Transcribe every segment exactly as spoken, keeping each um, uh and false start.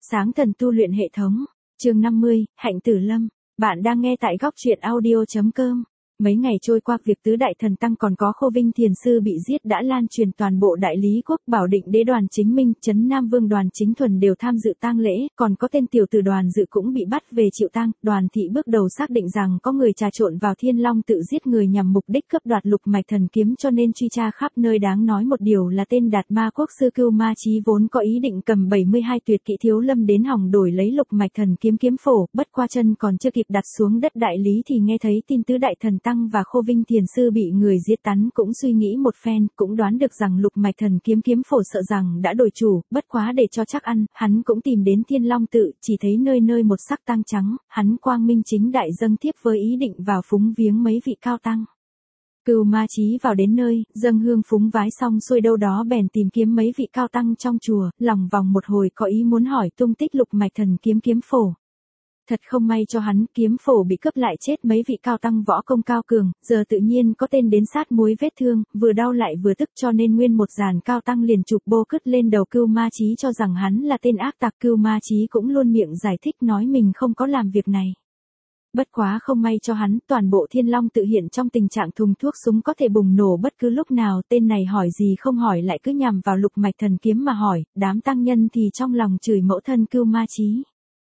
Sáng thần tu luyện hệ thống. Chương năm mươi, Hạnh Tử Lâm. Bạn đang nghe tại góc truyện audio chấm com. Mấy ngày trôi qua, việc tứ đại thần tăng còn có Khô Vinh Thiền Sư bị giết đã lan truyền toàn bộ Đại Lý Quốc. Bảo Định Đế Đoàn Chính Minh, Trấn Nam Vương Đoàn Chính Thuần đều tham dự tang lễ, còn có tên tiểu tử Đoàn Dự cũng bị bắt về chịu tang. Đoàn thị bước đầu xác định rằng có người trà trộn vào Thiên Long tự giết người nhằm mục đích cướp đoạt lục mạch thần kiếm, cho nên truy tra khắp nơi. Đáng nói một điều là tên Đạt Ma Quốc sư Cưu Ma Chí vốn có ý định cầm bảy mươi hai tuyệt kỹ thiếu lâm đến hỏng đổi lấy lục mạch thần kiếm kiếm phổ, bất qua chân còn chưa kịp đặt xuống đất Đại Lý thì nghe thấy tin tứ đại thần tăng và Khô Vinh Thiền Sư bị người giết tán, cũng suy nghĩ một phen, cũng đoán được rằng lục mạch thần kiếm kiếm phổ sợ rằng đã đổi chủ, bất quá để cho chắc ăn, hắn cũng tìm đến Thiên Long tự, chỉ thấy nơi nơi một sắc tang trắng, hắn quang minh chính đại dâng thiếp với ý định vào phúng viếng mấy vị cao tăng. Cưu Ma Chí vào đến nơi, dâng hương phúng vái xong xuôi đâu đó bèn tìm kiếm mấy vị cao tăng trong chùa, lòng vòng một hồi có ý muốn hỏi tung tích lục mạch thần kiếm kiếm phổ. Thật không may cho hắn, kiếm phổ bị cướp lại chết mấy vị cao tăng võ công cao cường, giờ tự nhiên có tên đến sát muối vết thương, vừa đau lại vừa tức, cho nên nguyên một dàn cao tăng liền chụp bô cứt lên đầu Cưu Ma Chí cho rằng hắn là tên ác tặc. Cưu Ma Chí cũng luôn miệng giải thích nói mình không có làm việc này. Bất quá không may cho hắn, toàn bộ Thiên Long tự hiện trong tình trạng thùng thuốc súng có thể bùng nổ bất cứ lúc nào. Tên này hỏi gì không hỏi lại cứ nhằm vào lục mạch thần kiếm mà hỏi, đám tăng nhân thì trong lòng chửi mẫu thân Cưu Ma Chí.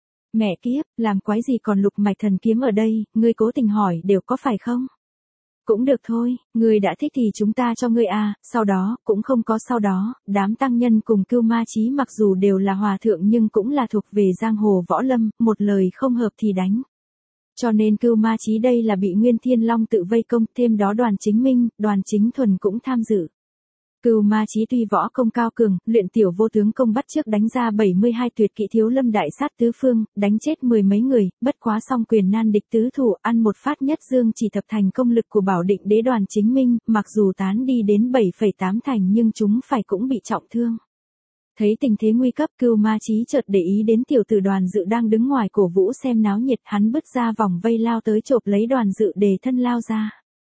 Mẹ kiếp, làm quái gì còn lục mạch thần kiếm ở đây, ngươi cố tình hỏi đều có phải không? Cũng được thôi, ngươi đã thích thì chúng ta cho ngươi à, sau đó, cũng không có sau đó, đám tăng nhân cùng Cưu Ma Chí mặc dù đều là hòa thượng nhưng cũng là thuộc về giang hồ võ lâm, một lời không hợp thì đánh. Cho nên Cưu Ma Chí đây là bị Nguyên Thiên Long tự vây công, thêm đó Đoàn Chính Minh, Đoàn Chính Thuần cũng tham dự. Cưu Ma Chí tuy võ công cao cường, luyện tiểu vô tướng công bắt trước đánh ra bảy mươi hai tuyệt kỹ thiếu lâm đại sát tứ phương, đánh chết mười mấy người, bất quá song quyền nan địch tứ thủ, ăn một phát nhất dương chỉ thập thành công lực của Bảo Định Đế Đoàn Chính Minh, mặc dù tán đi đến bảy phẩy tám thành nhưng chúng phải cũng bị trọng thương. Thấy tình thế nguy cấp, Cưu Ma Chí chợt để ý đến tiểu tử Đoàn Dự đang đứng ngoài cổ vũ xem náo nhiệt, hắn bứt ra vòng vây lao tới chộp lấy Đoàn Dự để thân lao ra.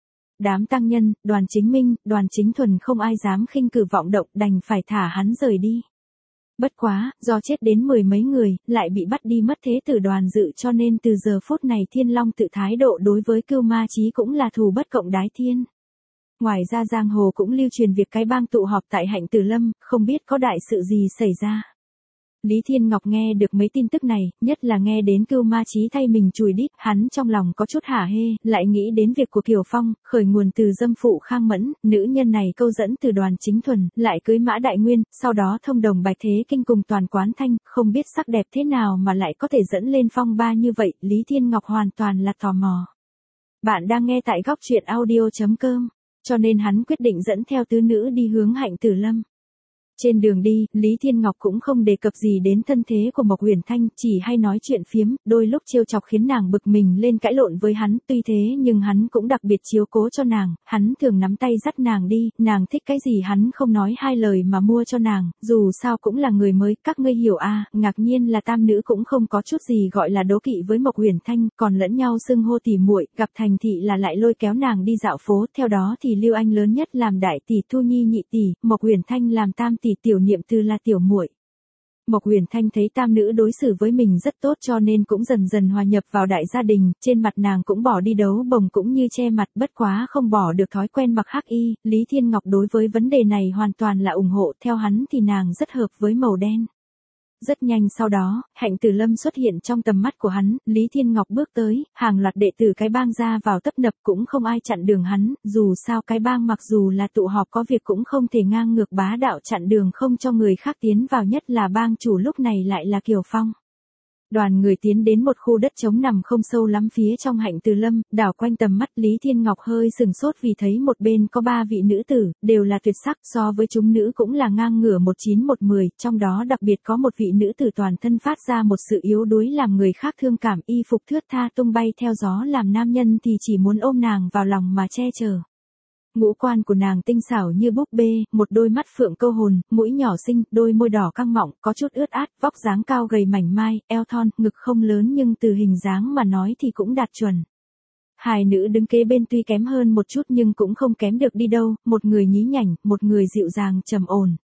Đám tăng nhân, Đoàn Chính Minh, Đoàn Chính Thuần không ai dám khinh cử vọng động, đành phải thả hắn rời đi. Bất quá, do chết đến mười mấy người, lại bị bắt đi mất thế tử Đoàn Dự, cho nên từ giờ phút này Thiên Long tự thái độ đối với Cưu Ma Chí cũng là thù bất cộng đái thiên. Ngoài ra giang hồ cũng lưu truyền việc cái bang tụ họp tại Hạnh Tử Lâm, không biết có đại sự gì xảy ra. Lý Thiên Ngọc nghe được mấy tin tức này, nhất là nghe đến Cưu Ma Chí thay mình chùi đít, hắn trong lòng có chút hả hê, lại nghĩ đến việc của Kiều Phong, khởi nguồn từ dâm phụ Khang Mẫn, nữ nhân này câu dẫn từ Đoàn Chính Thuần, lại cưới Mã Đại Nguyên, sau đó thông đồng Bạch Thế Kinh cùng Toàn Quán Thanh, không biết sắc đẹp thế nào mà lại có thể dẫn lên phong ba như vậy, Lý Thiên Ngọc hoàn toàn là tò mò. Bạn đang nghe tại góc truyện audio chấm com, cho nên hắn quyết định dẫn theo tứ nữ đi hướng Hạnh Tử Lâm. Trên đường đi, Lý Thiên Ngọc cũng không đề cập gì đến thân thế của Mộc Uyển Thanh, chỉ hay nói chuyện phiếm, đôi lúc trêu chọc khiến nàng bực mình lên cãi lộn với hắn, tuy thế nhưng hắn cũng đặc biệt chiếu cố cho nàng, hắn thường nắm tay dắt nàng đi, nàng thích cái gì hắn không nói hai lời mà mua cho nàng, dù sao cũng là người mới, các ngươi hiểu à, ngạc nhiên là tam nữ cũng không có chút gì gọi là đố kỵ với Mộc Uyển Thanh, còn lẫn nhau xưng hô tỉ muội, gặp thành thị là lại lôi kéo nàng đi dạo phố, theo đó thì Lưu Anh lớn nhất làm đại tỷ, Thu Nhi nhị tỷ, Mộc Uyển Thanh làm tam tỷ, tiểu niệm từ là tiểu muội. Mộc Uyển Thanh thấy tam nữ đối xử với mình rất tốt cho nên cũng dần dần hòa nhập vào đại gia đình, trên mặt nàng cũng bỏ đi đấu bồng cũng như che mặt, bất quá không bỏ được thói quen mặc hắc y, Lý Thiên Ngọc đối với vấn đề này hoàn toàn là ủng hộ, theo hắn thì nàng rất hợp với màu đen. Rất nhanh sau đó, Hạnh Tử Lâm xuất hiện trong tầm mắt của hắn, Lý Thiên Ngọc bước tới, hàng loạt đệ tử cái bang ra vào tấp nập cũng không ai chặn đường hắn, dù sao cái bang mặc dù là tụ họp có việc cũng không thể ngang ngược bá đạo chặn đường không cho người khác tiến vào, nhất là bang chủ lúc này lại là Kiều Phong. Đoàn người tiến đến một khu đất trống nằm không sâu lắm phía trong Hạnh Tử Lâm, đảo quanh tầm mắt Lý Thiên Ngọc hơi sừng sốt vì thấy một bên có ba vị nữ tử, đều là tuyệt sắc, so với chúng nữ cũng là ngang ngửa một chín một mười, trong đó đặc biệt có một vị nữ tử toàn thân phát ra một sự yếu đuối làm người khác thương cảm, y phục thướt tha tung bay theo gió làm nam nhân thì chỉ muốn ôm nàng vào lòng mà che chở. Ngũ quan của nàng tinh xảo như búp bê, một đôi mắt phượng câu hồn, mũi nhỏ xinh, đôi môi đỏ căng mọng, có chút ướt át, vóc dáng cao gầy mảnh mai, eo thon, ngực không lớn nhưng từ hình dáng mà nói thì cũng đạt chuẩn. Hai nữ đứng kế bên tuy kém hơn một chút nhưng cũng không kém được đi đâu, một người nhí nhảnh, một người dịu dàng trầm ổn.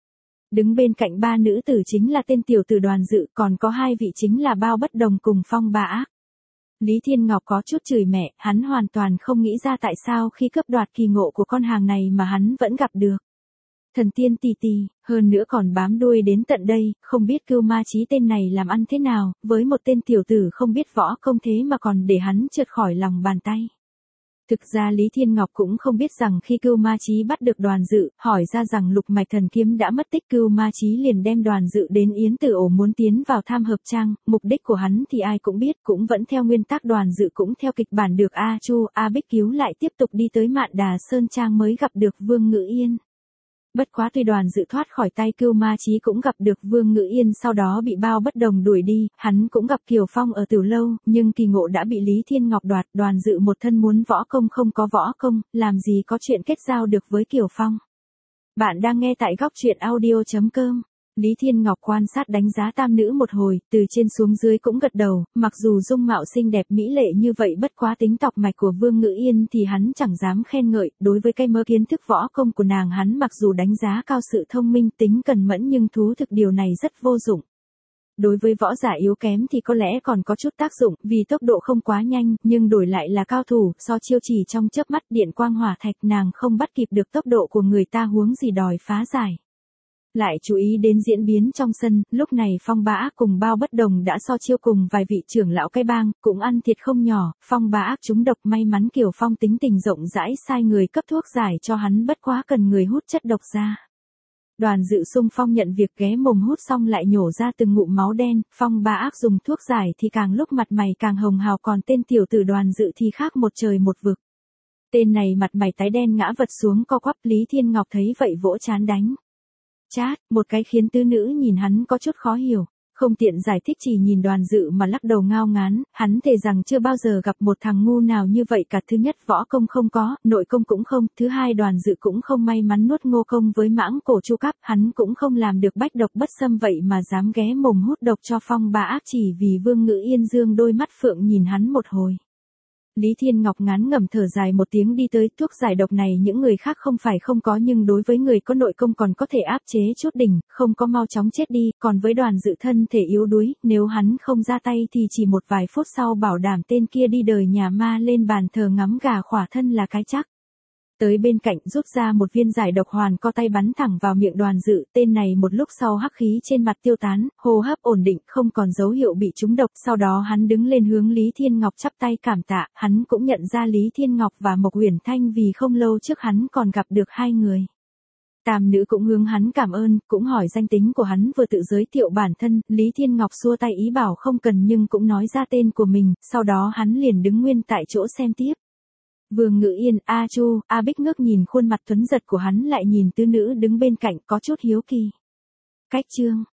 Đứng bên cạnh ba nữ tử chính là tên tiểu tử Đoàn Dự, còn có hai vị chính là Bao Bất Đồng cùng Phong Bá Ác. Lý Thiên Ngọc có chút chửi mẹ, hắn hoàn toàn không nghĩ ra tại sao khi cướp đoạt kỳ ngộ của con hàng này mà hắn vẫn gặp được thần tiên tì tì, hơn nữa còn bám đuôi đến tận đây, không biết Cưu Ma Chí tên này làm ăn thế nào, với một tên tiểu tử không biết võ công thế mà còn để hắn trượt khỏi lòng bàn tay. Thực ra Lý Thiên Ngọc cũng không biết rằng khi Cưu Ma Chí bắt được Đoàn Dự, hỏi ra rằng Lục Mạch Thần Kiếm đã mất tích, Cưu Ma Chí liền đem Đoàn Dự đến Yến Tử Ổ muốn tiến vào Tham Hợp Trang, mục đích của hắn thì ai cũng biết, cũng vẫn theo nguyên tắc Đoàn Dự cũng theo kịch bản được A Chu, A Bích cứu lại tiếp tục đi tới Mạn Đà Sơn Trang mới gặp được Vương Ngữ Yên. Bất quá tuy Đoàn Dự thoát khỏi tay Cưu Ma Chí cũng gặp được Vương Ngữ Yên, sau đó bị Bao Bất Đồng đuổi đi, hắn cũng gặp Kiều Phong ở Tiểu Lâu, nhưng kỳ ngộ đã bị Lý Thiên Ngọc đoạt, Đoàn Dự một thân muốn võ công không có võ công, làm gì có chuyện kết giao được với Kiều Phong. Bạn đang nghe tại góc truyện audio chấm com. Lý Thiên Ngọc quan sát đánh giá tam nữ một hồi, từ trên xuống dưới cũng gật đầu, mặc dù dung mạo xinh đẹp mỹ lệ như vậy bất quá tính tọc mạch của Vương Ngữ Yên thì hắn chẳng dám khen ngợi, đối với cái mơ kiến thức võ công của nàng hắn mặc dù đánh giá cao sự thông minh tính cần mẫn nhưng thú thực điều này rất vô dụng. Đối với võ giả yếu kém thì có lẽ còn có chút tác dụng, vì tốc độ không quá nhanh, nhưng đổi lại là cao thủ, so chiêu chỉ trong chớp mắt điện quang hỏa thạch nàng không bắt kịp được tốc độ của người ta huống gì đòi phá giải. Lại chú ý đến diễn biến trong sân, lúc này Phong Bá Ác cùng Bao Bất Đồng đã so chiêu cùng vài vị trưởng lão cái bang, cũng ăn thiệt không nhỏ, Phong Bá Ác trúng độc, may mắn Kiều Phong tính tình rộng rãi sai người cấp thuốc giải cho hắn, bất quá cần người hút chất độc ra. Đoàn Dự xung phong nhận việc ghé mồm hút xong lại nhổ ra từng ngụm máu đen, Phong Bá Ác dùng thuốc giải thì càng lúc mặt mày càng hồng hào, còn tên tiểu tử Đoàn Dự thì khác một trời một vực. Tên này mặt mày tái đen ngã vật xuống co quắp, Lý Thiên Ngọc thấy vậy vỗ trán đánh chát, một cái khiến tứ nữ nhìn hắn có chút khó hiểu, không tiện giải thích chỉ nhìn Đoàn Dự mà lắc đầu ngao ngán, hắn thề rằng chưa bao giờ gặp một thằng ngu nào như vậy cả, thứ nhất võ công không có, nội công cũng không, thứ hai Đoàn Dự cũng không may mắn nuốt ngô công với mãng cổ chu cấp, hắn cũng không làm được bách độc bất xâm vậy mà dám ghé mồm hút độc cho Phong Bá Ác chỉ vì Vương Ngữ Yên dương đôi mắt phượng nhìn hắn một hồi. Lý Thiên Ngọc ngán ngẩm thở dài một tiếng đi tới, thuốc giải độc này những người khác không phải không có nhưng đối với người có nội công còn có thể áp chế chút đỉnh, không có mau chóng chết đi, còn với Đoàn Dự thân thể yếu đuối, nếu hắn không ra tay thì chỉ một vài phút sau bảo đảm tên kia đi đời nhà ma lên bàn thờ ngắm gà khỏa thân là cái chắc. Tới bên cạnh rút ra một viên giải độc hoàn, co tay bắn thẳng vào miệng Đoàn Dự, tên này một lúc sau hắc khí trên mặt tiêu tán, hô hấp ổn định, không còn dấu hiệu bị trúng độc, sau đó hắn đứng lên hướng Lý Thiên Ngọc chắp tay cảm tạ, hắn cũng nhận ra Lý Thiên Ngọc và Mộc Uyển Thanh vì không lâu trước hắn còn gặp được hai người. Tam nữ cũng hướng hắn cảm ơn, cũng hỏi danh tính của hắn, vừa tự giới thiệu bản thân, Lý Thiên Ngọc xua tay ý bảo không cần nhưng cũng nói ra tên của mình, sau đó hắn liền đứng nguyên tại chỗ xem tiếp. Vương Ngữ Yên, A Chu, A Bích ngước nhìn khuôn mặt tuấn giật của hắn lại nhìn tứ nữ đứng bên cạnh có chút hiếu kỳ. Cách chương